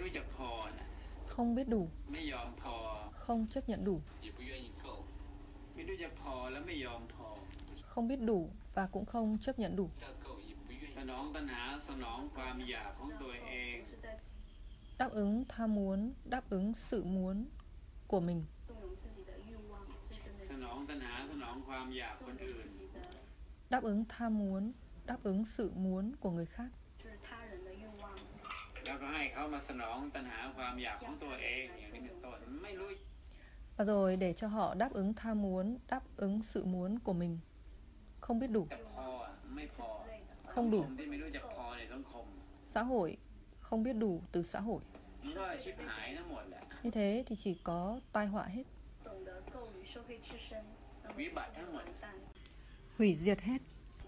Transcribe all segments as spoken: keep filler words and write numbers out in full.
không biết đủ, không chấp nhận đủ, không biết đủ và cũng không chấp nhận đủ. Đáp ứng tham muốn, đáp ứng sự muốn của mình. Đáp ứng tham muốn, đáp ứng sự muốn của người khác. Và rồi để cho họ đáp ứng tham muốn, đáp ứng sự muốn của mình. Không biết đủ, không đủ. Xã hội không biết đủ từ xã hội. Như thế thì chỉ có tai họa hết. Hủy diệt hết.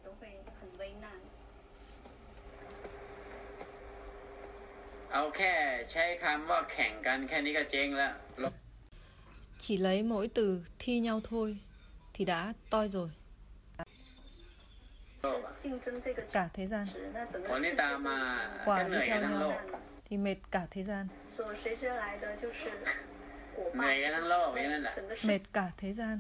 Chỉ lấy mỗi từ thi nhau thôi thì đã toi rồi. Cả thế gian. Quả đi theo nhau thì mệt cả thế gian. Mệt cả thế gian.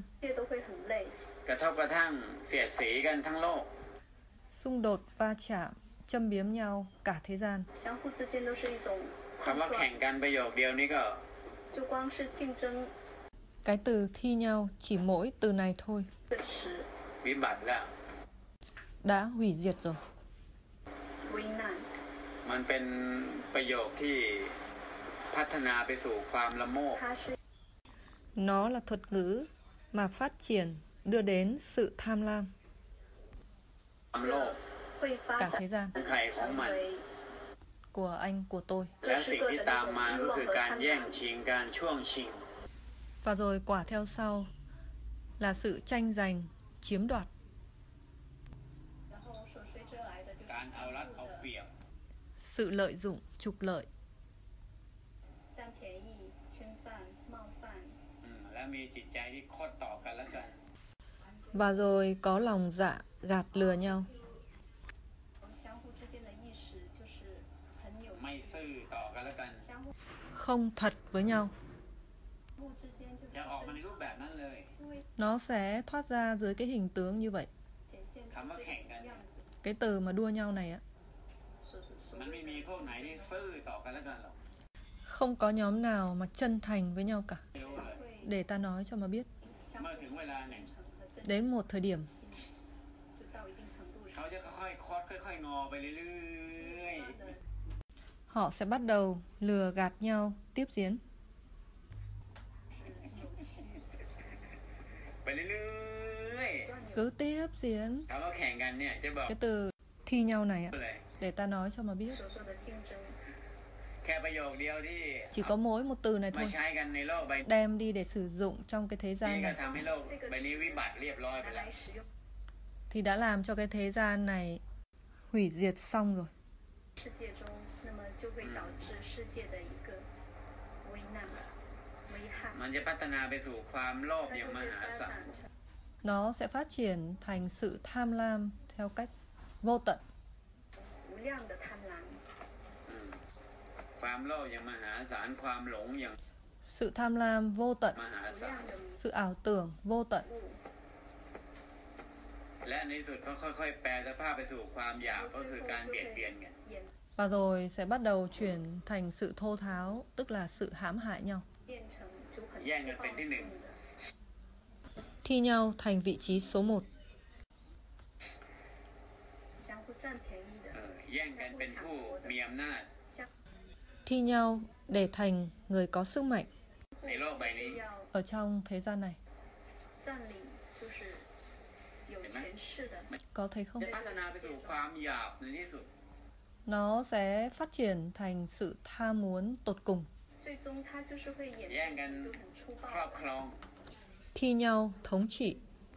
Xung đột, va chạm, châm biếm nhau cả thế gian. Cái từ thi nhau chỉ mỗi từ này thôi đã hủy diệt rồi. Nó là thuật ngữ mà phát triển đưa đến sự tham lam cả thế gian. Của anh, của tôi. Và rồi quả theo sau là sự tranh giành, chiếm đoạt. Sự lợi dụng, trục lợi. Và rồi có lòng dạ gạt lừa nhau. Không thật với nhau. Nó sẽ thoát ra dưới cái hình tướng như vậy. Cái từ mà đua nhau này á, không có nhóm nào mà chân thành với nhau cả. Để ta nói cho mà biết. Đến một thời điểm họ sẽ bắt đầu lừa gạt nhau tiếp diễn. Cứ tiếp diễn. Cái từ thi nhau này á, để ta nói cho mà biết. Chỉ có mỗi một từ này thôi, đem đi để sử dụng trong cái thế gian này, thì đã làm cho cái thế gian này hủy diệt xong rồi. Nó sẽ phát triển thành sự tham lam theo cách vô tận. Sự tham lam vô tận, sự ảo tưởng vô tận. Và rồi sẽ bắt đầu chuyển thành sự thô tháo, tức là sự hãm hại nhau. Thi nhau thành vị trí số một. Thi nhau để thành người có sức mạnh ở trong thế gian này. Có thấy không? Nó sẽ phát triển thành sự tham muốn tột cùng. Thi nhau thống trị.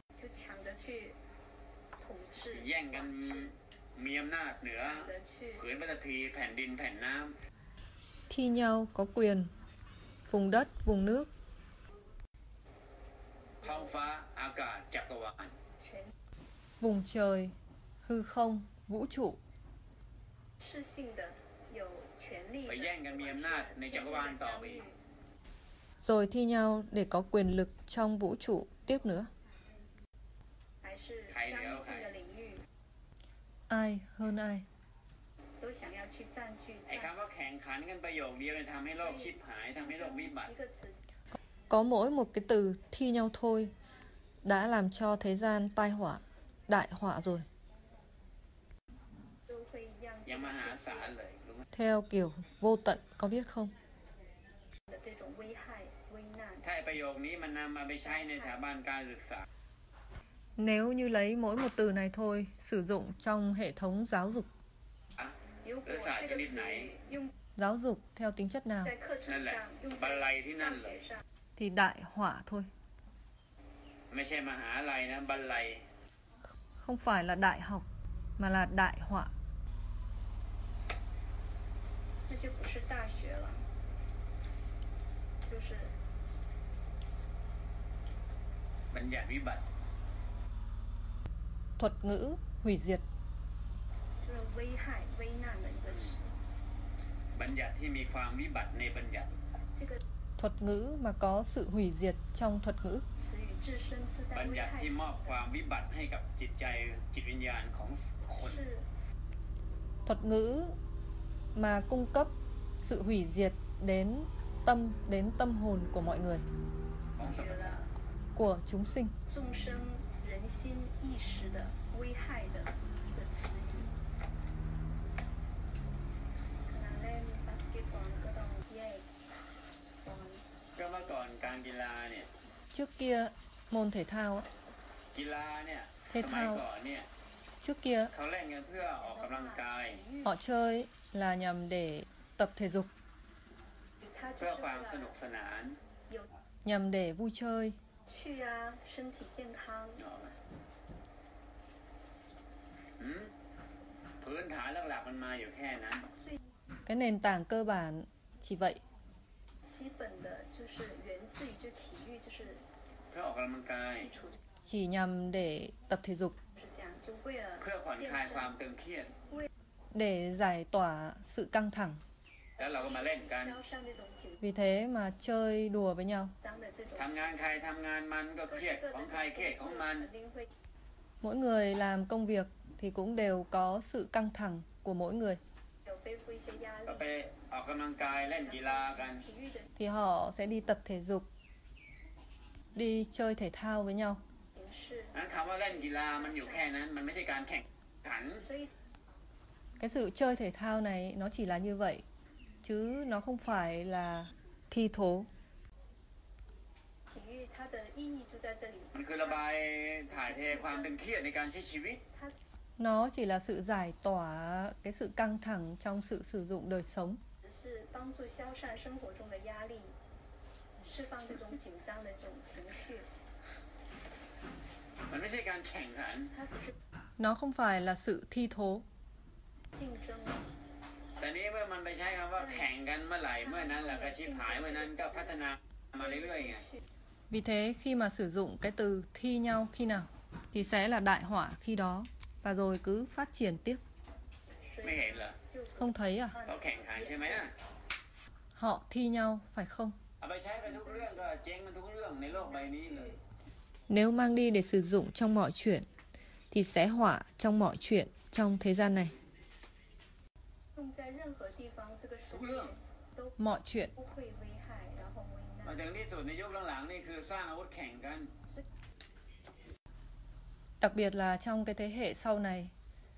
Thi nhau có quyền vùng đất, vùng nước. Vùng trời, hư không, vũ trụ. phải giànhกันมีอำนาจในจักรวาลต่อไปอีก rồi thi nhau để có quyền lực trong vũ trụ tiếp nữa. ใครเหนือใคร Ai hơn ai? ไอ้คำว่าแข่งขันกันประโยคเดียวเนี่ยทำให้โลกชิบหายทำให้โลกวิบัติ Có mỗi một cái từ thi nhau thôi đã làm cho thế gian tai họa, đại họa rồi. ยังมหาศาลเลยรู้ไหม Theo kiểu vô tận, có biết không? ถ้าไอ้ประโยคนี้มันนำมาไปใช้ในสถาบันการศึกษา Nếu như lấy mỗi một từ này thôi sử dụng trong hệ thống giáo dục, หรือศาสตร์ชนิดไหน giáo dục theo tính chất nào นั่นแหละบันไลที่นั่นเลย thì đại họa thôi. ไม่ใช่มหาลัยนะบันไล Không phải là đại học mà là đại họa. 那就不是大学了，就是บัญญัติวิบัติ Thuật ngữ hủy diệt. 就是危害、危难的一个词。 บัญญัติที่มีความวิบัติในบัญญัติ这个 Thuật ngữ mà có sự hủy diệt trong thuật ngữ. 词语自身自带บัญ危ญัติ害ที่性มอบความวิบัติให้กับจิตใจจิตวิญญาณของคน是 Thuật ngữ mà cung cấp sự hủy diệt đến tâm, đến tâm hồn của mọi người, ของสรรพ给สัต了ว์ của chúng sinh. 众生人心意识的危害的一个词语。ขณะเล่นบาสเกตบอลก็ต้องแยกบอลก็เมื่อก่อนการกีฬาเนี่ย Trước kia môn thể thao á, กีฬาเนี่ยเทสเท่ามัยก่อนเนี่ย trước kia เขาเล่นกันเพื่อออกกำลังกาย họ chơi là nhằm để tập thể dục, 它就เพื่อ是ความ为สนุก了สนาน有 nhằm để vui chơi. 趣啊，身体健康。 ออกไหมหืมพื้นฐานหลักๆมันมาอยู่แค่นั้น Cái nền tảng cơ bản chỉ vậy, 基本的就是源自于就体育，就是เพื่อออกกำลังกาย基础 chỉ nhằm để tập thể dục, 就是这样，就为了เพื่อผ่อน健คลายความ身， ตึงเครียด để giải tỏa sự căng thẳng. แล้วเราก็มาเล่นกัน消散那种紧 Vì thế mà chơi đùa với nhau. 张的这种ทำงานใครทำงานมันก็เครียดของใครเครียดของมัน肯定会 Mỗi người làm công việc thì cũng đều có sự căng thẳng của mỗi người, 有背负一些压ก็力ไป。ออกกำลังกายเล่นกีฬากัน体育的 thì họ sẽ đi tập thể dục, đi chơi thể thao với nhau. 形式， นั้นคำว่าเล่นกีฬามันอยู่แค่นั้น มันไม่ใช่การแข่งขัน所以 Cái sự chơi thể thao này nó chỉ là như vậy, chứ nó không phải là thi thố. 体育它的意义就在这里， มันคือระบายถ่ายเทความตึงเครียดในการใช้ชีวิต它 Nó chỉ là sự giải tỏa cái sự căng thẳng trong sự sử dụng đời sống. 只是帮助消散生活中的压力，释放这种紧张的这种情绪。 มันไม่ใช่การแข่งขัน它不是 Nó không phải là sự thi thố. 竞争， แต่นี้เมื่อมันไปใช้คำว่าแข่งกันเมื่อไหร่เมื่อนั้นแหละก็ชิบหายเมื่อนั้นก็พัฒนามาเรื่อยๆไง Vì thế khi mà sử dụng cái từ thi nhau khi nào thì sẽ là đại họa khi đó, và rồi cứ phát triển tiếp. ไม่เห็นเหรอ Không thấy à? เขาแข่งขันใช่ไหมอะ Họ thi nhau phải không? เอาไปใช้ไปทุกเรื่องก็เจ๊งมันทุกเรื่องในโลกใบนี้เลย Nếu mang đi để sử dụng trong mọi chuyện thì sẽ họa trong mọi chuyện trong thế gian này. 用在任何地方，这个世ทุก界เรื่อง都 Mọi chuyện. 不会危害，然后危มา难。 ถึงที่สุดในยุคหลังๆนี่คือสร้างอาวุธแข่งกัน Đặc biệt là trong cái thế hệ sau này,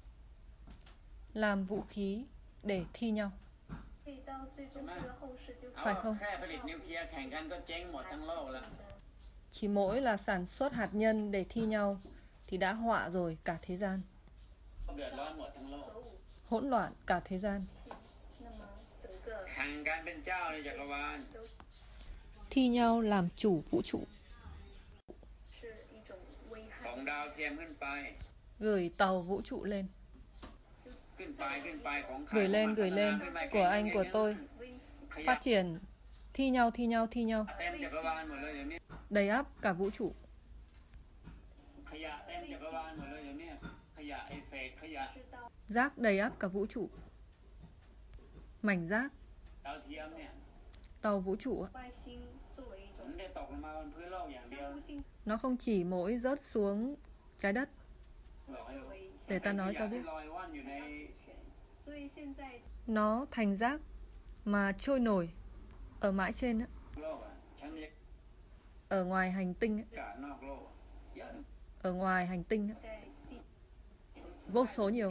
làm vũ khí để thi nhau. 所以到最终这个后世就เอา phải không? แค่ผลิตนิวเคลียร์แข่งกันก็เจ๊งหมดทั้งโลกแล้ว Chỉ mỗi là sản xuất hạt nhân để thi nhau thì đã họa rồi cả thế gian, เดือดร้อนหมดทั้งโลก hỗn loạn cả thế gian. 那么整个แข่งกันเป็นเจ้าในจักรวาล都 Thi nhau làm chủ vũ trụ, 是一种危ส่ง害。 ดาวเทียมขึ้นไป gửi tàu vũ trụ lên, ขึ้นไปขึ้นไปของใคร gửi lên, ของมัน gửi lên, ขึ้นไป của anh, của tôi. 危险ขยะ Phát triển, thi nhau, thi nhau, thi nhau, เต็มจักรวาลหมดเลยเดี๋ยวนี้ đầy ắp cả vũ trụ. ขยะเต็มจักรวาลหมดเลยเดี๋ยวนี้ขยะไอเศษขยะ知道 Rác đầy ắp cả vũ trụ. mảnh rác, ดาวเทียมเนี่ย tàu vũ trụ ạ. 外星作为一มั种นได้ตกลงมาบนพื้นโลกอย่างเดียว相互竞 Nó không chỉ mỗi rớt xuống trái đất. บอกให้作为 Để ta nói cho ที่ biết. ลอยว่อนอยู่ใน权，所以现在 Nó thành rác mà trôi nổi ở mãi trên á, โลกอ่ะชั้นบรรย ở ngoài hành tinh á, ากาศนอกโลกเยอะ ở ngoài hành tinh á, 在地球之 vô 外 số nhiều.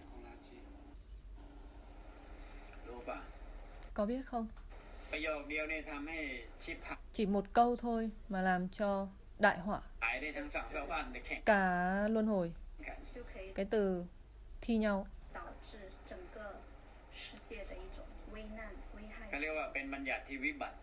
รู้ป่ะ Có biết không? ประโยคเดียวเนี่ยทำให้ชิบหาย Chỉ một câu thôi mà làm cho đại họa ได้ทั้งสองสวรรค์ในแข่ง cả luân hồi. กัน就可以 Cái từ thi nhau 导致整个世界的一种危难危害เขา。เรียกว่าเป็นบัญญัติที่วิบัติ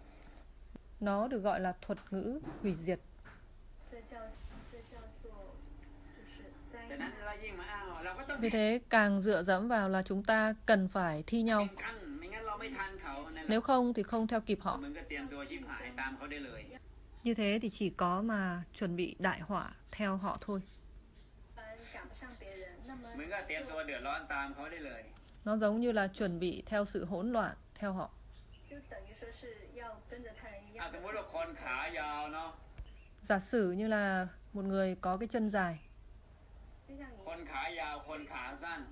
nó được gọi là thuật ngữ hủy diệt. 这叫这叫做就是灾แต่นั้น难。 เรายิ่งมาอ้าวเราก็ต้อง Vì thế càng dựa dẫm vào là chúng ta cần phải thi nhau. แข่งกันไม่งั้นเราไม่ทันเขานั่นแหละ Nếu không thì không theo kịp họ. มึงก็เตรียมตัวชิบหายตามเขาได้เลย Như thế thì chỉ có mà chuẩn bị đại họa theo họ thôi. 反而赶不上别人，那么มึงก็เตรียมตัวเดือดร้อนตามเขาได้เลย Nó giống như là chuẩn bị theo sự hỗn loạn theo họ. 就等于说是要跟着他人一อ่ะ样สมมติว่าคนขายาวเนาะ Giả sử như là một người có cái chân dài, 就像你คนขายาวคนขาสั้น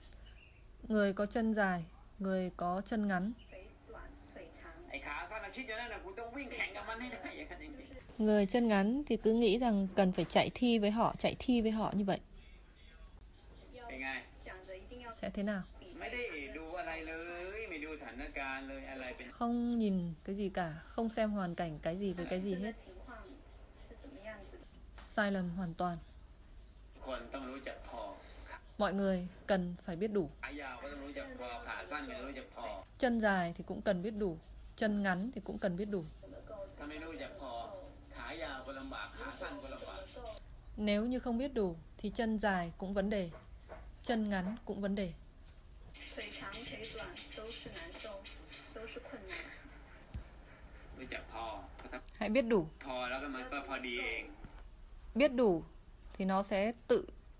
người có chân dài, người có chân ngắn. 腿短腿长， ไอ้ขาสั้นน่ะคิดอย่างนั้นน่ะกูต้องวิ่งแข่งกับมันให้ได้อย่างนั้นอย่าง就นี้是 Người chân ngắn thì cứ nghĩ rằng cần phải chạy thi với họ, chạy thi với họ như vậy. 要เป็นไง想着一定要 Sẽ thế nào? 比ไม่ได้ดูอะไรเลยไม่ดูสถานการณ์เลยอะไรเป็น Không nhìn cái gì cả, không xem hoàn cảnh cái gì với cái gì 真的 hết. 情况是怎么样子的。 Sai lầm hoàn toàn. คนต้องรู้จักพอ Mọi người cần phải biết đủ. ขายาวก็ต้องรู้จักพอขาสั้นก็ต้องรู้จักพอ Chân dài thì cũng cần biết đủ, chân ngắn thì cũng cần biết đủ. 怎么够？ ถ้าไม่รู้จักพอ ขายาวก็ลำบากขาสั้นก็ลำบาก够 Nếu như không biết đủ thì chân dài cũng vấn đề, chân ngắn cũng vấn đề. 腿长腿短都是难受，都是困难。 รู้จักพอเพราะถ้า Hãy biết đủ. พอแล้วก็มันก็พอดีเอง Biết đủ thì nó sẽ tự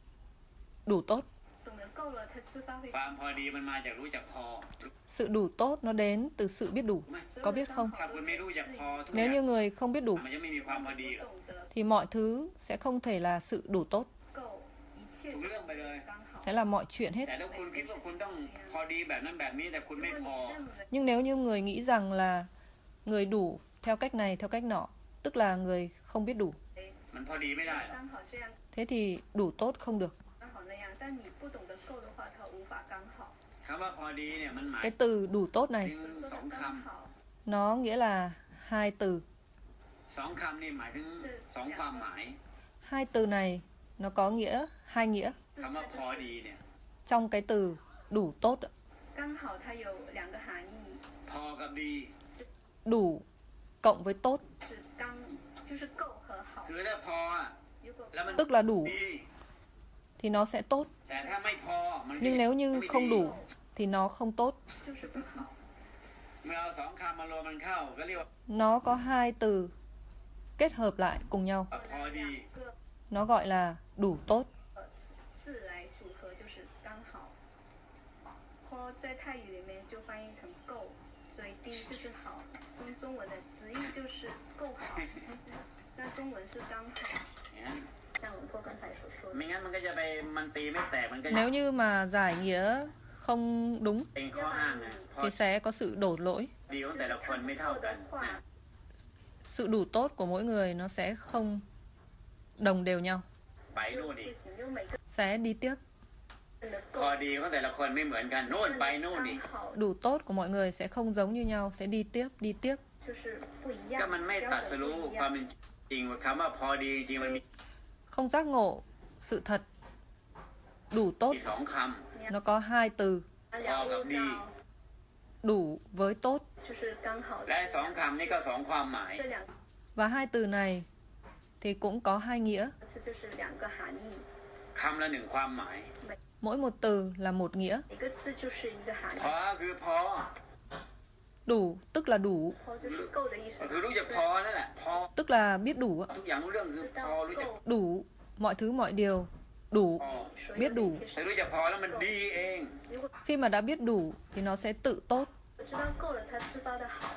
đủ tốt. 懂得够了，它自发会ความพอดีมันมาจากรู้จักพอ Sự đủ tốt nó đến từ sự biết đủ. ไม่ Có biết không? ถ้าคุณไม่รู้จักพอทุกอ Nếu ย่าง như người không biết đủ มันจะไม่มีความพอดีหรอก懂得 thì mọi thứ sẽ không thể là sự đủ tốt, 够，一切ทุกเรื่องไปเลย刚好。 sẽ là mọi chuyện hết. แต่ถ้าคุณคิดว่าคุณต้องพอดีแบบนั้นแบบนี้แต่คุณไม่如พ果อ你认为 Nhưng nếu như người nghĩ rằng là người đủ theo cách này, theo cách nọ, tức là người không biết đủ. มันพอดีไม่ได้หรอก刚好这样， Thế thì đủ tốt không được. 刚好那样，但你不懂得够的话，它无法刚好。 คำว่าพอดีเนี่ยมันหมาย Cái từ đủ tốt ถึ này ง说สอง的ค刚好 nó nghĩa là hai từ. ำสองคำนี่หมายถึงสองความหมาย Hai từ này nó có nghĩa hai nghĩa. คำว่าพอดีเนี่ย Trong cái từ đủ tốt, 刚好它有两个含义， พอกับดี đủ cộng với tốt, 是刚就是够和好。 คือถ้าพออ่ะ如果แล้วมัน tức là đủ ดี thì nó sẽ tốt. แต่ถ้าไม่พอมันก็ Nhưng nếu như ไม่ดี không đủ thì nó không tốt. 就是不好。 เมื่อเอาสองคำมารวมมันเข้าก็เรียกว่า Nó có hai từ kết hợp lại cùng nhau. พอดี两个 Nó gọi là đủ tốt. 呃字来组合就是刚好。或在泰语里面就翻译成够，所以第一就是好，中中文的直译就是够好，那中文是刚好。 อย่างนั้น像文波刚才所说的， ไม่งั้นมันก็จะไปมันตีไม่แตกมันก็จะ Nếu như mà giải nghĩa không đúng เป็นข้ออ้างนะพอ thì sẽ có sự đổ lỗi. ดีของแต่ละคนไม่เท่ากันนะ Sự đủ tốt của mỗi người nó sẽ không đồng đều nhau, ไปนู่นอี不ก行，因为每个 sẽ đi tiếp. 人的พอ够ดีของแต่ละคนไม่เหมือนกันนู่นไปนู่นอีก刚好 Đủ tốt của mọi người sẽ không giống như nhau, sẽ đi tiếp, đi tiếp. 就是不一ก็样， มันไม่标ตัดส准รู้不一ความ样。 เป็นจริงว่าคำว่าพอดีจริงๆมันมี Không giác ngộ sự thật. Đủ tốt สองค nó có hai từ, 了悟到 đủ với tốt. 就是刚好ำและสองคำนี่ก็สองความหมาย这两 Và hai từ này thì cũng có hai nghĩa. 个字就是两个含义， คำละหนึ่งความหมาย Mỗi một từ là một nghĩa. 每个字就是一个含พ义อ。คือพอ Đủ tức là đủ, พอ就是够的意思ก็，คือรู้จักพอนั่นแหละพอ tức là biết đủ ạ. ทุกอย่างรู้เรื่องคือ知พ道อรู้จัก够， Đủ mọi thứ mọi điều, đủ. พอ所有 biết 的 đủ 一切แต่是รู้จักพอแล้วมันดีเอง如果 Khi mà đã biết đủ thì nó sẽ tự tốt, 知道够了，他自发的好，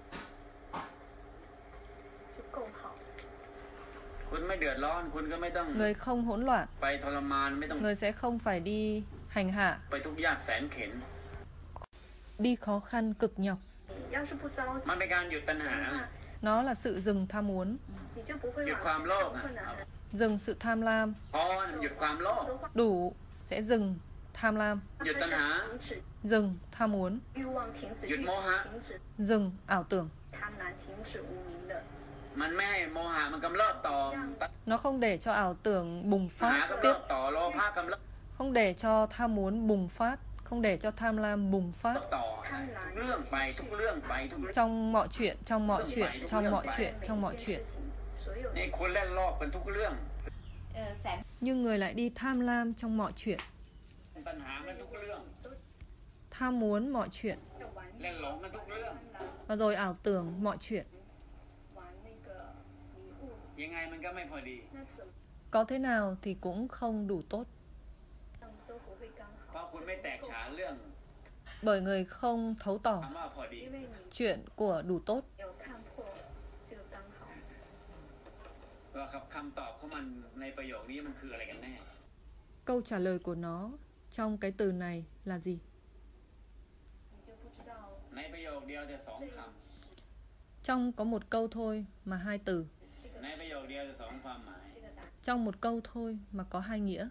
就够好。 คุณไม่เดือดร้อนคุณก็ไม่ต้อง Người không hỗn loạn, ไปทรมานไม่ต้อง người sẽ không phải đi hành hạ, ไปทุกข์ยากแสนเข็ญ đi khó khăn cực nhọc. 要是不着急， มันเป็นการหยุดตัณหา Nó là sự dừng tham muốn, 你就不会หยุด往ความ前โล走ภ困难的。 dừng sự tham lam, พอหยุดความโลภ đủ sẽ dừng tham lam, หยุดตัณหา停止 dừng tham muốn, 欲望，停止หยุด欲โมหะ停止 dừng ảo tưởng. 贪婪，停止无名的。 มันไม่ให้โมหะมันกำเริบต่อ Nó không để cho ảo tưởng bùng หา phát กำ tiếp, เริบต่อโลภะกำเริบ không để cho tham muốn bùng phát, không để cho tham lam bùng phát. ต่อทุกเรื่องไปทุกเรื่องไปทุกเรื่อง Trong mọi chuyện, trong mọi chuyện, trong mọi chuyện, trong mọi 每一件 chuyện. 事情，所有นี่คุณเล่นรอบเป็นทุกเรื่อง Nhưng người lại đi tham lam trong mọi chuyện, ปัญหาเป็นทุกเรื่อง tham muốn mọi chuyện, 的玩เล่นหลงเป็นทุกเรื่อง và rồi ảo tưởng mọi chuyện. 玩那个迷雾， ยังไงมันก็ไม่พอดี那怎么 Có thế nào thì cũng không đủ tốt, 样都不会刚เพราะ好， คุณไม่แตกฉานเรื่อง bởi người không thấu tỏ คำว่าพอดี因为你 chuyện của đủ tốt. 没有看破这个刚好。 ว่าครับคำตอบของมันในประโยคนี้มันคืออะไรกันแน่ Câu trả lời của nó trong cái từ này là gì? 你就不知道ในประโยคเดียวแต่สองค Trong có một câu thôi mà hai từ, ำในประโยคเดียวแต่สองความหมาย这个答案。 trong một câu thôi mà có hai nghĩa.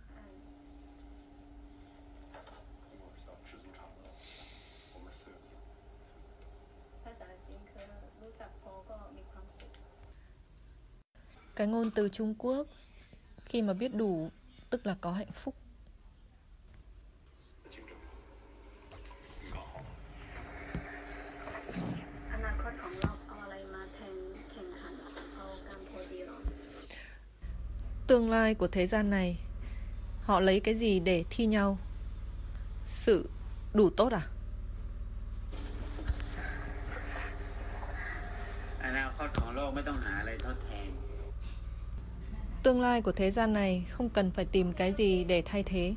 ภาษาจีนคือรู้จักพอก็มีความสุข Cái ngôn từ Trung Quốc khi mà biết đủ tức là có hạnh phúc. อนาคตของเราเอาอะไรมาแทนแข่งขันเอาการพอดีหรอ Tương lai của thế gian này, họ lấy cái gì để thi nhau? Sự đủ tốt à? อนาคตของโลกไม่ต้องหาอะไรทดแทน Tương lai của thế gian này không cần phải tìm cái gì để thay thế.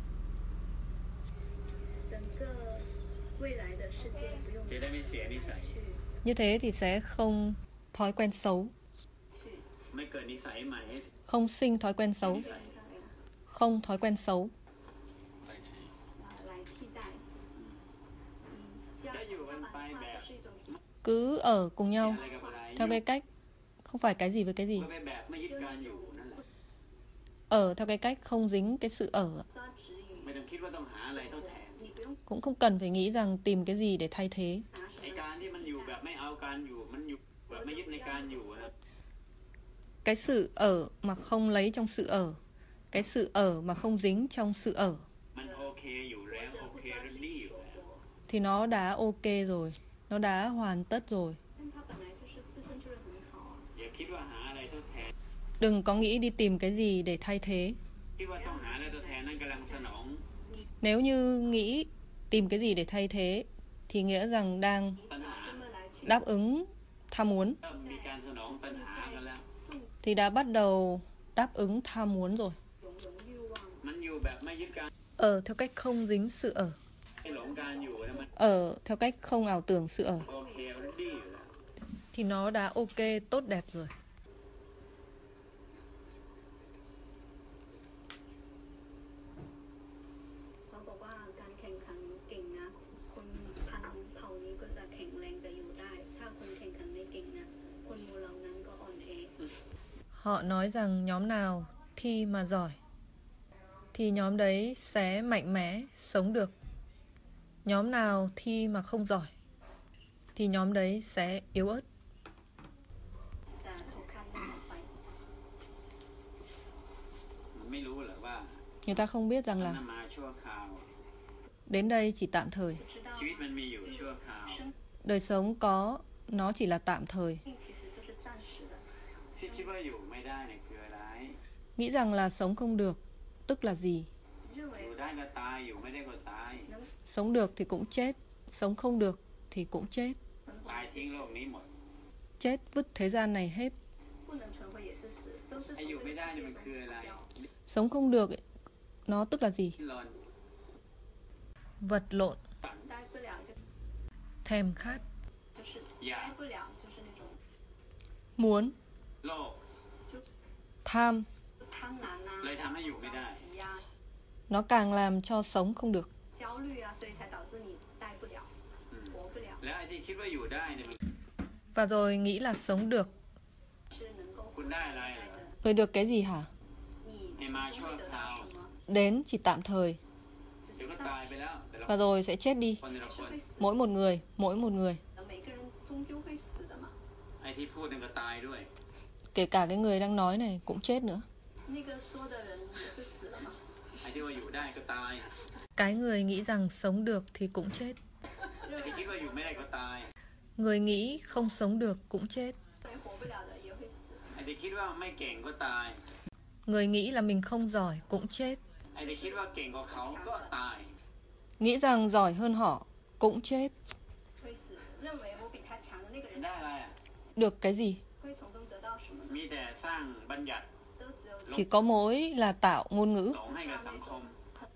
整个未来的世界不用จะได้ไม่เสียนิสัย去 Như thế thì sẽ không thói quen xấu, 去ไม่เกิดนิสัยใหม่ให้ không sinh thói quen xấu, 上来 không thói quen xấu. 啊来替代。嗯，这样ก็อยู่กันไปแบบ是一种 Cứ ở cùng nhau อะไรกับอะไร theo cái cách không phải cái gì với cái gì, ก็เป็นแบบไม่ยึดการอยู่นั่นแหละ ở theo cái cách không dính cái sự ở, 抓指引， ไม่ต้องคิดว่าต้องหาอะไรทดแทน你不用 cũng không cần phải nghĩ rằng tìm cái gì để thay thế. 拿ไอ什么การที่มันอยู่แบบไม่เอาการอยู่มันอยู่แบบไม่ยึดในการอยู่นะ Cái sự ở mà không lấy trong sự ở, cái sự ở mà không dính trong sự ở มันโอเคอยู่แล้วโอเคเรนดี้อยู่แล้ว thì nó đã ok rồi, nó đã hoàn tất rồi. 但它本来就是自身就是很好啊。 อย่าคิดว่าหาอะไรทดแทน Đừng có nghĩ đi tìm cái gì để thay thế. คิดว่าต้องหาอะไรทดแทนนั่นกำลังสนอง Nếu như nghĩ tìm cái gì để thay thế thì nghĩa rằng đang ตัณหา这么来去 đáp ứng tham muốn, เริ่มมีการสนองตัณหากันแล้ว thì đã bắt đầu đáp ứng tham muốn rồi. 容容欲望， มันอยู่แบบไม่ยึดการ Ở theo cách không dính sự ở, ไม่หลงการอยู่นะมัน ở theo cách không ảo tưởng sự ở โอเคเรนดี้อยู่แล้ว thì nó đã ok, tốt đẹp rồi. เขาบอกว่าการแข่งขันเก่งนะ คนพันเผ่านี้ก็จะแข็งแรงแต่อยู่ได้ ถ้าคนแข่งขันไม่เก่งนะ คนหมู่เหล่านั้นก็อ่อนแอ Họ nói rằng nhóm nào thi mà giỏi thì nhóm đấy sẽ mạnh mẽ, sống được. Nhóm nào thi mà không giỏi thì nhóm đấy sẽ yếu ớt. จะถูกคัดเลือกออกไปมันไม่รู้เหรอว่า Người ta không biết rằng มัน là มาชั่วคราว đến đây chỉ tạm thời. 知道ชีวิตมันมีอยู่ชั่วคราว生 Đời sống có, nó chỉ là tạm thời. 命其实就是暂时的。 ที่คิดว่าอยู่ไม่ได้เนี่ยคืออะไร Nghĩ rằng là sống không được, tức là gì? 认อ为ยู่ได้ก็ตายอยู่ไม่ได้ก็ตาย能 Sống được thì cũng chết, sống không được thì cũng chết. 存ตาย活ทิ้งโลกนี้หมด Chết vứt thế gian này hết. 不能存活也是死，都是ไอ้从อยู่这ไม่个ได้世เนี่ย界มัน中คือ死อะไร掉。 Sống không được ấy, nó tức là gì? รอน Vật lộn. 待不了就 thèm khát, 就是อยาก待不了，就是那种 muốn, โลภ tham. 贪婪啊、 เลยทำให้อยู่ไม่ได้着急啊、 Nó càng làm cho sống không được. 焦虑啊，所以才导致你待不了、 อืม活不了， แล้วไอ้ที่คิดว่าอยู่ได้เนี่ยมัน Và rồi nghĩ là sống được. 是能够คุ活ณ下ได้来อะไรเหร的อ。 Người được cái gì hả? 你ให้曾มา经ชั่ว会得คราว到什么？ Đến chỉ tạm thời. 只เดี๋ยว是ก็暂ตาย时ไปแล้วแต่ละ Và rồi sẽ chết đi. คนแต่ละ还ค是น会死 Mỗi một người, mỗi một người. 的，每个人终究会死的嘛。 ไอ้ที่พูดเนี่ยก็ตายด้วย Kể cả cái người đang nói này cũng chết nữa. 那个说的人也是死了嘛。 ไอ้ที่ว่าอยู่ได้ก็ตาย Cái người nghĩ rằng sống được thì cũng chết. ไอ้ที่คิดว่าอยู่ไม่ได้ก็ตาย Người nghĩ không sống được cũng chết. 所以活不了的也会死。 ไอ้ที่คิดว่าไม่เก่งก็ตาย Người nghĩ là mình không giỏi cũng chết. ไอ้ที่คิดว่าเก่งกว่าเขาก็ตาย Nghĩ rằng giỏi hơn họ cũng chết. 会死，认为我比他强的那个人ได้อะไรอ่ะ Được cái gì? 会从中得到什么呢？ มีแต่สร้างบัญญัติ都只有 Chỉ có mỗi là tạo ngôn ngữ, หลงให้กับสังคม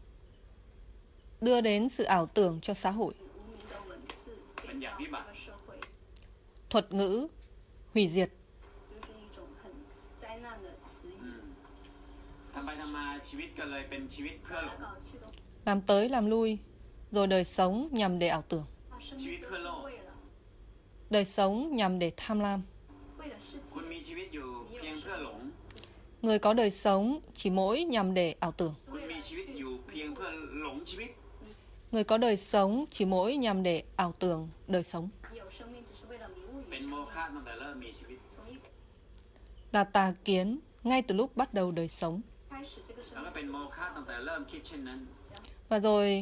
đưa đến sự ảo tưởng cho xã hội. 无名的文字给到这个社会， Thuật ngữ, hủy diệt. 就是一种很灾难的词อื语。 มทำไปทำมาชีวิตก็เลยเป็นชีวิตเพื่อ搞หล来ง搞去的 Làm tới làm lui, rồi đời sống nhằm để ảo tưởng. 话，生命都是为了 Đời sống nhằm để tham lam. 为了世คุณ界， มีชีวิตอยู่เพียงเพื่อหลง Người có đời sống chỉ mỗi nhằm để ảo tưởng. คุณ为มี了ชีวิตอยู่เพียงเพื่อหลงชีวิต Người có đời sống chỉ mỗi nhằm để ảo tưởng đời sống. 有生命，只是为了迷雾于เป็น生โม命。 ฆะตั้งแต่เริ่มมีชีวิต从一 Là tà kiến ngay từ lúc bắt đầu đời sống. 开始，这个生แล้วก็命เป็นโมฆะตั้งแต่เริ่มคิดเช่นนั้น Và rồi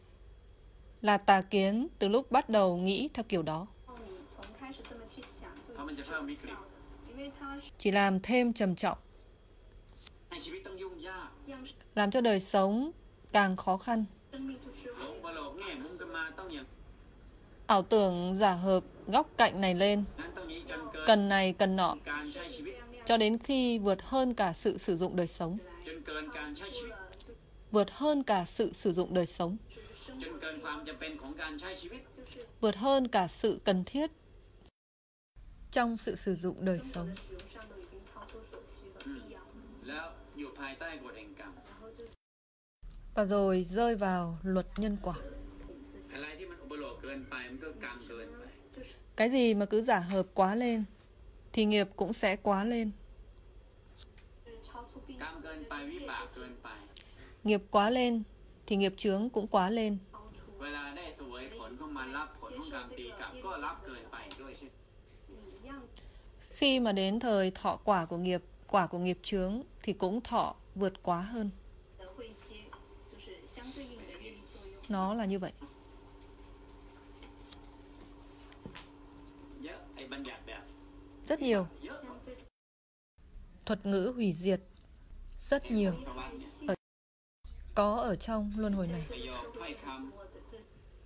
là tà kiến từ lúc bắt đầu nghĩ theo kiểu đó. 后你从开始这么去想，就เพราะมันจะ是เพิ่ม有วิกฤ效ต的，因为它是 Chỉ làm thêm trầm trọng, ให้ชีวิตต้องยุ่งยาก让 làm cho đời sống càng khó khăn. 生命就是หลงบโลกแง่มุมกันมาต้องอย่าง Ảo tưởng giả hợp góc cạnh này lên, นั้นต้องนี้จนเกิน cần này cần nọ, การใช้ชีวิต cho đến khi vượt hơn cả sự sử dụng đời sống. จนเกินการใช้ชีวิต Vượt hơn cả sự sử dụng đời sống. จนเกินความจำเป็นของการใช้ชีวิต Vượt hơn cả sự cần thiết trong sự sử dụng đời 生活 sống. 的使用上都已经超出所需和必要了， แล้วอยู่ภายใต้กฎแห่งกรรม然后就是 Và rồi rơi vào luật nhân quả. 统治性， อะไรที่มันอุปโลกเกินไปมันก็กรรมเกินไป就是 Cái gì mà cứ giả hợp quá lên thì nghiệp cũng sẽ quá lên. 超出必กรร要มเกินไปวิบากเกินไป Nghiệp quá lên thì nghiệp chướng cũng quá lên. 超出เวลาได้เสวยผลของมันรับผลของกรรมตีกลับก็รับเกินไปด้วยเช่น一样 Khi mà đến thời thọ quả của nghiệp, quả của nghiệp chướng thì cũng thọ vượt quá hơn. 的会接，就是相对应的业力作用。 Nó là như vậy. เยอะไอ้บัญญัติแบบ Rất nhiều. เยอะ像这种 Thuật ngữ hủy diệt. Rất nhiều. สวรรค์เนี่ย Có ở trong luân hồi này. 这个社会掌握的这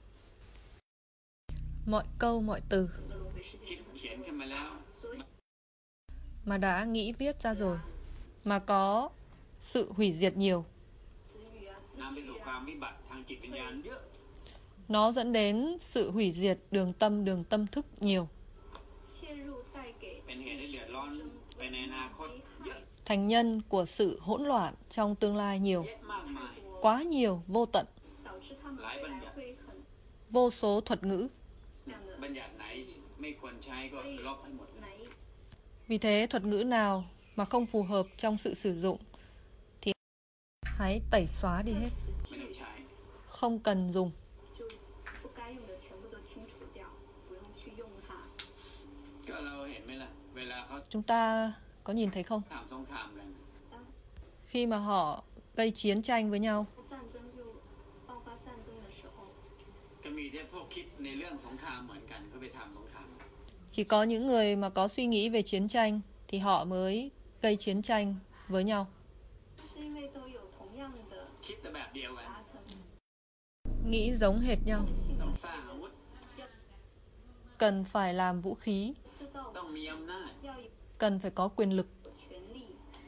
Mọi câu, mọi từ 整个轮回世คิ界ด是很เขียนขึ้นมาแล้ว所以 mà đã nghĩ viết ra rồi. Mà có sự hủy diệt nhiều. 子语啊、字นำไปสู่句ความ啊， วิบัติทางจิตวิญญาณเยอะ Nó dẫn đến sự hủy diệt đường tâm, đường tâm thức nhiều. 切入带给เป็นเหตุให้เดือดร้อนไปในอนาคตเยอะ Thành nhân của sự hỗn loạn trong tương lai nhiều. เยอะมากมาย Quá nhiều, vô tận. 导致他们未来会很 Vô số thuật ngữ. 这样的บัญญัติไหนไม่ควรใช้ก็ลบให้หมดเลย哪一 Vì thế thuật ngữ nào mà không phù hợp trong sự sử dụng thì hãy tẩy xóa đi 个 hết. 词ไม่ต้อง句ใช้ Không cần dùng. 就不该用的全部都清除掉，不用去用它。 ก็เราเห็นไหมล่ะ เวลาเขา Chúng ta có nhìn thấy không? ถามสงครามกัน Khi mà họ gây chiến tranh với nhau 战争就爆发战争的时候， ก็มีที่พวกคิดในเรื่องสงครามเหมือนกันก็ไปทำสงคราม chỉ có những người mà có suy nghĩ về chiến tranh thì họ mới gây chiến tranh với nhau. 是因为都有同样的คิดแต่แบบเดียวกัน达成 Nghĩ giống hệt nhau. 性ต้อง的สร้างอาวุธ Cần phải làm vũ khí. 制造ต้องมีอำนาจ要有 Cần phải có quyền lực. 权利，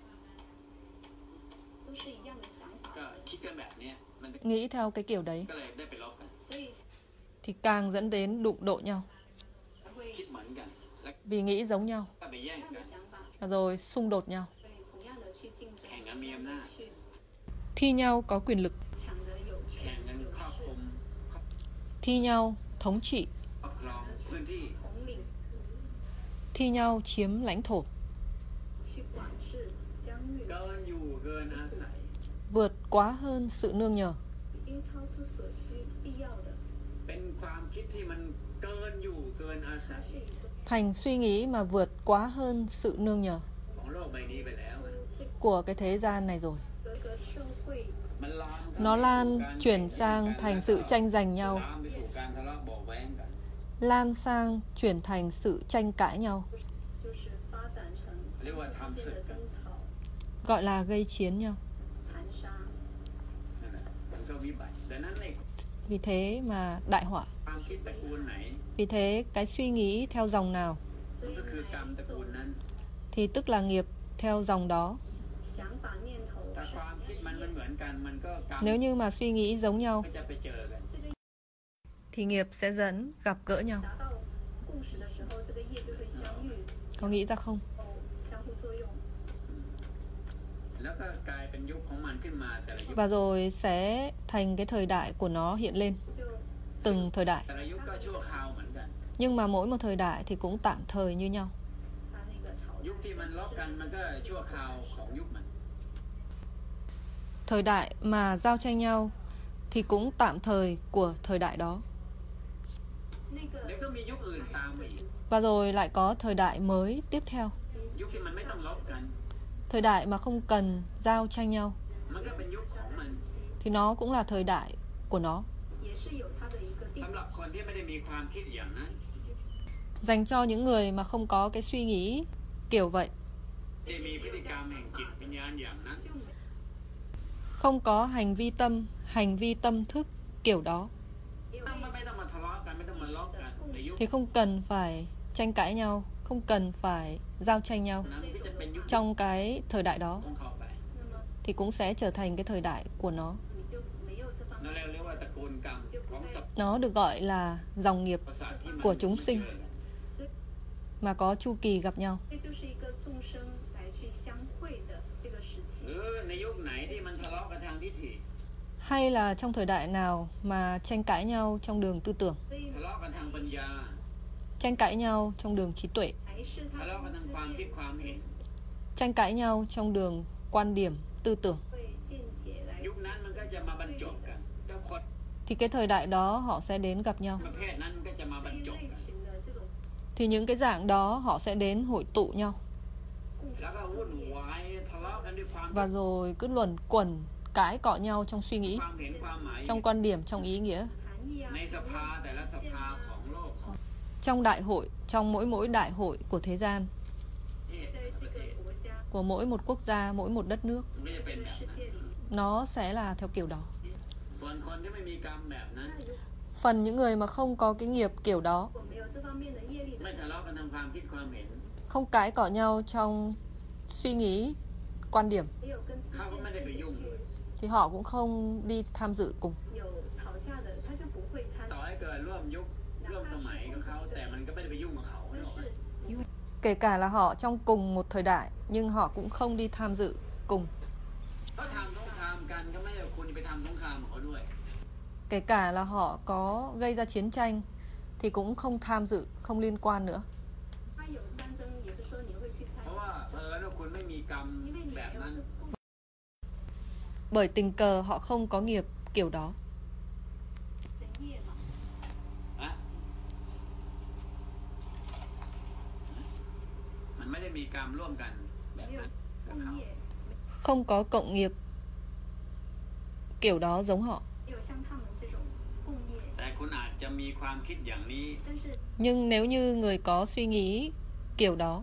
都是一样的想法ก็的， คิดกันแบบเนี้ยมัน Nghĩ theo cái kiểu đấy ก็เลยได้ไปลบกัน所以 thì càng dẫn đến đụng độ nhau. Vì nghĩ giống nhau, rồi xung đột nhau. Thi nhau có quyền lực. Thi nhau thống trị. Thi nhau chiếm lãnh thổ. Vượt quá hơn sự nương nhờ. Thành suy nghĩ mà vượt quá hơn sự nương nhờ của cái thế gian này rồi. Nó lan chuyển sang thành sự tranh giành nhau, lan sang chuyển thành sự tranh cãi nhau, gọi là gây chiến nhau. Vì thế mà đại họa. Vì thế cái suy nghĩ theo dòng nào thì tức là nghiệp theo dòng đó. Nếu như mà suy nghĩ giống nhau thì nghiệp sẽ dẫn gặp gỡ nhau. Có nghĩ ra không? Và rồi sẽ thành cái thời đại của nó hiện lên. Từng thời đại. Nhưng mà mỗi một thời đại thì cũng tạm thời như nhau. Thời đại mà giao tranh nhau thì cũng tạm thời của thời đại đó. Và rồi lại có thời đại mới tiếp theo. Thời đại mà không cần giao tranh nhau thì nó cũng là thời đại của nó. Dành cho những người mà không có cái suy nghĩ kiểu vậy, không có hành vi tâm, hành vi tâm thức kiểu đó, thì không cần phải tranh cãi nhau, không cần phải giao tranh nhau. Trong cái thời đại đó thì cũng sẽ trở thành cái thời đại của nó. Nó được gọi là dòng nghiệp của chúng sinh mà có chu kỳ gặp nhau. Hay là trong thời đại nào mà tranh cãi nhau trong đường tư tưởng, tranh cãi nhau trong đường trí tuệ, tranh cãi nhau trong đường quan điểm tư tưởng, thì cái thời đại đó họ sẽ đến gặp nhau. Thì những cái dạng đó họ sẽ đến hội tụ nhau. Và rồi cứ luẩn quẩn cãi cọ nhau trong suy nghĩ, trong quan điểm, trong ý nghĩa. Trong đại hội, trong mỗi mỗi đại hội của thế gian, của mỗi một quốc gia, mỗi một đất nước, nó sẽ là theo kiểu đó. Phần những người mà không có cái nghiệp kiểu đó, không cãi cọ nhau trong suy nghĩ, quan điểm, thì họ cũng không đi tham dự cùng. Kể cả là họ trong cùng một thời đại, nhưng họ cũng không đi tham dự cùng. Kể cả là họ có gây ra chiến tranh thì cũng không tham dự, không liên quan nữa. Bởi tình cờ họ không có nghiệp kiểu đó. Không có cộng nghiệp kiểu đó giống họ. Nhưng nếu như người có suy nghĩ kiểu đó,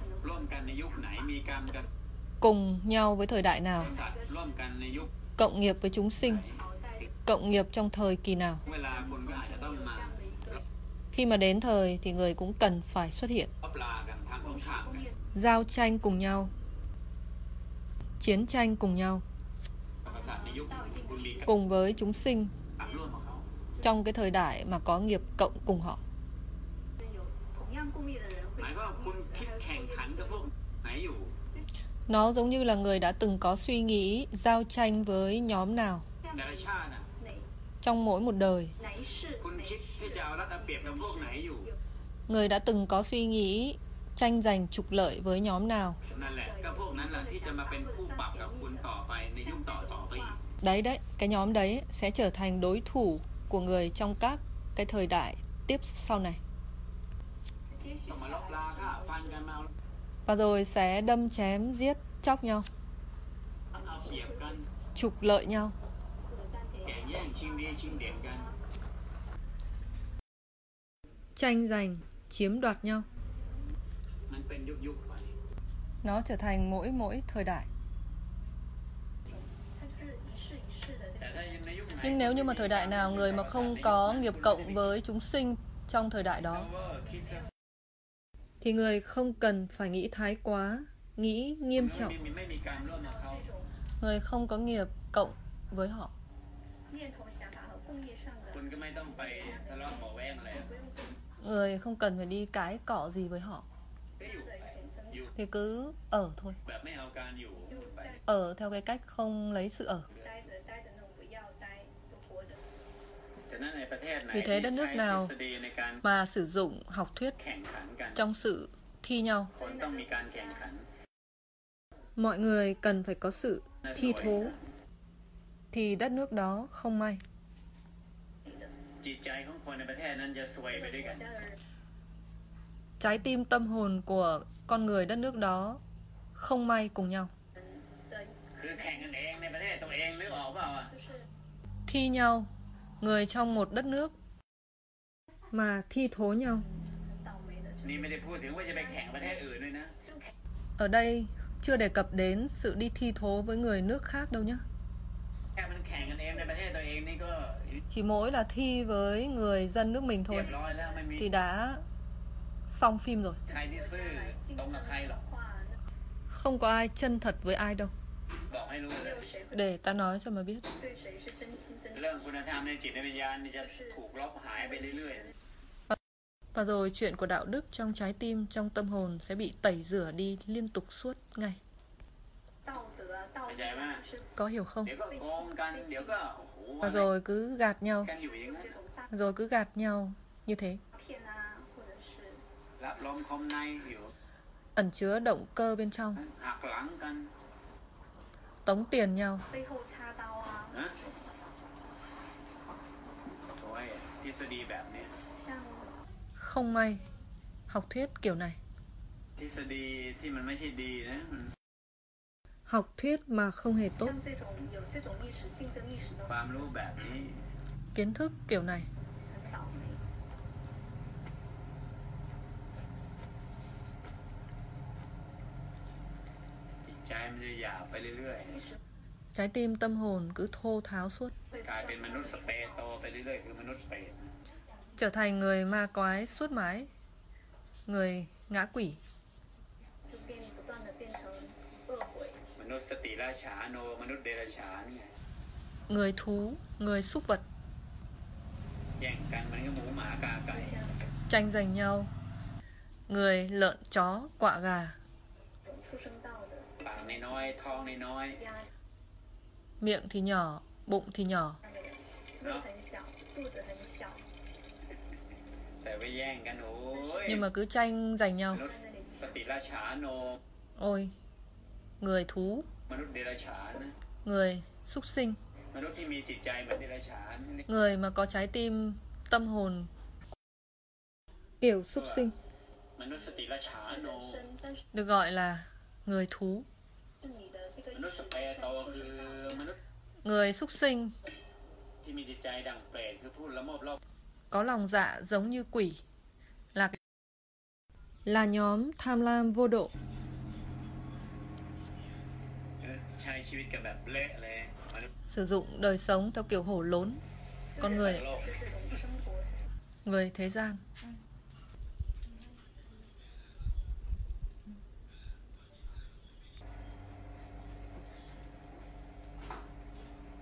cùng nhau với thời đại nào, cộng nghiệp với chúng sinh, cộng nghiệp trong thời kỳ nào, khi mà đến thời thì người cũng cần phải xuất hiện, giao tranh cùng nhau, chiến tranh cùng nhau, cùng với chúng sinh, trong cái thời đại mà có nghiệp cộng cùng họ. 有同样共业的人ห会มายความว่าคุณคิดแข่งขันกับพวกไหนอยู่ Nó giống như là người đã từng có suy nghĩ giao tranh với nhóm nào แต่ละชาติน่ะ哪 trong mỗi một đời. 哪一世คุณ哪คิด一ที่จะเอารัดเอาเปรียบกับพวกไหนอยู่ Người đã từng có suy nghĩ tranh giành trục lợi với nhóm nào. นั่นแหละก็พวกนั้นแหละที่จะมาเป็นคู่ปรับกับคุณต่อไปในยุคต่อต่อไปอีก Đấy đấy, cái nhóm đấy sẽ trở thành đối thủ của người trong các cái thời đại tiếp sau này. ต้องมาลบลาฆ่าฟันกันมา Và rồi sẽ đâm chém giết chóc nhau, เอาเปรียบกัน trục lợi nhau, แข่งแย่งชิงดีชิงเด่นกัน tranh giành, chiếm đoạt nhau. มันเป็นยุคยุคๆไป Nó trở thành mỗi mỗi thời đại. 它就是一世一世的这แต่个ถ้าในยุคไหน Nhưng nếu như mà thời đại nào người mà không có nghiệp cộng với chúng sinh trong thời đại เซิ đó ร์ฟเวอร์คิดซะ thì người không cần phải nghĩ thái quá, nghĩ nghiêm ไม่ trọng. มีไม่มีการร่วมกับเขา这种 Người không có nghiệp cộng với họ. 念头想法和共业上的คุณก็ไม่ต้องไปทะเลาะเบาะแว้งอะไร不用跟 Người không cần phải đi cái cỏ gì với họ. ก็อยู่ไปอยู่ Thì cứ ở thôi. แบบไม่เอาการอยู่ไป Ở theo cái cách không lấy sự ở. 待着待着那种不要待就活着ฉะนั้นในประเทศไหน Vì thế ที่ đất nước ใช้ทฤ nào ษฎีในการ mà sử dụng học thuyết แข่งขันกัน trong sự thi nhau, คนต้องมีการแข่งขัน mọi người cần phải có sự น่าส thi วย thố, thì đất nước đó không may. จิตใจของคนในประเทศนั้นจะสวยไปด้วยกัน国家的人 Trái tim tâm hồn của con người đất nước đó không may cùng nhau. 的คือแข่งกันเองในประเทศตัวเองนึกออกเปล่าอ่ะ就是 Thi nhau, người trong một đất nước mà thi thố nhau. 很倒霉的，就นี่ไม่ได้พูดถึงว่าจะไปแข่งประเทศอื่นด้วยนะ就 Ở đây chưa đề cập đến sự đi thi thố với người nước khác đâu nhé. แค่มันแข่งกันเองในประเทศตัวเองนี่ก็ Chỉ mỗi là thi với người dân nước mình เรีย thôi บร้อยแล้วไม่มี thì đã xong phim rồi. ใครที่ซื่อ来竞ตรง争กับใครหรอก的话， Không có ai chân thật với ai đâu. บอกให้รู้那เล没ย有谁会 Để ta nói cho mà biết. 对谁是真心真เรื่อ诚ง。คุณธรรมในจิตในวิญญาณนี่จะถูกลบหายไปเรื่อย Và rồi chuyện của đạo đức trong trái tim, trong tâm hồn sẽ bị tẩy rửa đi liên tục suốt ngày. 道德啊，道义啊，就是 Có hiểu không? ๆเดี๋ยวก็โกงกันเดี๋ยวก็โอ้โห Và rồi cứ gạt nhau, กันอยู่อย่างนั้น这种诈 rồi cứ gạt nhau như thế, 骗啊，或者是รับลมคมในอยู่ ẩn chứa động cơ bên trong, หักหลังกัน tống tiền nhau. 背后插刀啊， ฮะโอ้ยทฤษฎีแบบนี้像 Không may, học thuyết kiểu này, ทฤษฎีที่มันไม่ใช่ดีนะมัน học thuyết mà không hề tốt, 像这种有这种历史竞争意识的ความรู้แบบนี้ kiến thức kiểu này 很倒霉。 จิตใจมันจะหยาบไปเรื่อย trái tim tâm hồn cứ thô tháo suốt, ๆ กลายเป็นมนุษย์สเปรโตไปเรื่อยๆคือมนุษย์เปรต trở thành người ma quái suốt mãi, người ngã quỷ, 就变不断的变成恶鬼， มนุษย์สติราชาโนมนุษย์เดรัจฉานไง người thú, người súc vật, แย่งกันมันก็หมูหมากาไก่像 tranh giành nhau, người lợn chó quạ gà, 这种畜生道的ปากน้อยๆท้องน้อย压 miệng thì nhỏ, bụng thì nhỏ, 那个胃很小，肚子很小， ๆแต่ไปแย่งกันโอ้ย nhưng mà cứ tranh giành ม nhau. นุษย์สติราชาโน Ôi, người thú, มนุษย์เดรัจฉานนะ người súc sinh, มนุษย์ที่มีจิตใจเหมือนเดรัจฉาน người mà có trái tim, tâm hồn kiểu súc sinh, มนุษย์สติราชาโน人生，但是 được gọi là người thú. 是你的这个มนุษย์สเปรโตคือมนุษย์ Người súc sinh ที่มีจิตใจดังเปรตคือผู้ละโมบรอบ có lòng dạ giống như quỷ, là là nhóm tham lam vô độ, เออใช้ชีวิตกันแบบเละเลยมนุษย์ sử dụng đời sống theo kiểu hổ lốn, con người, โลก是这种生活。 người thế gian.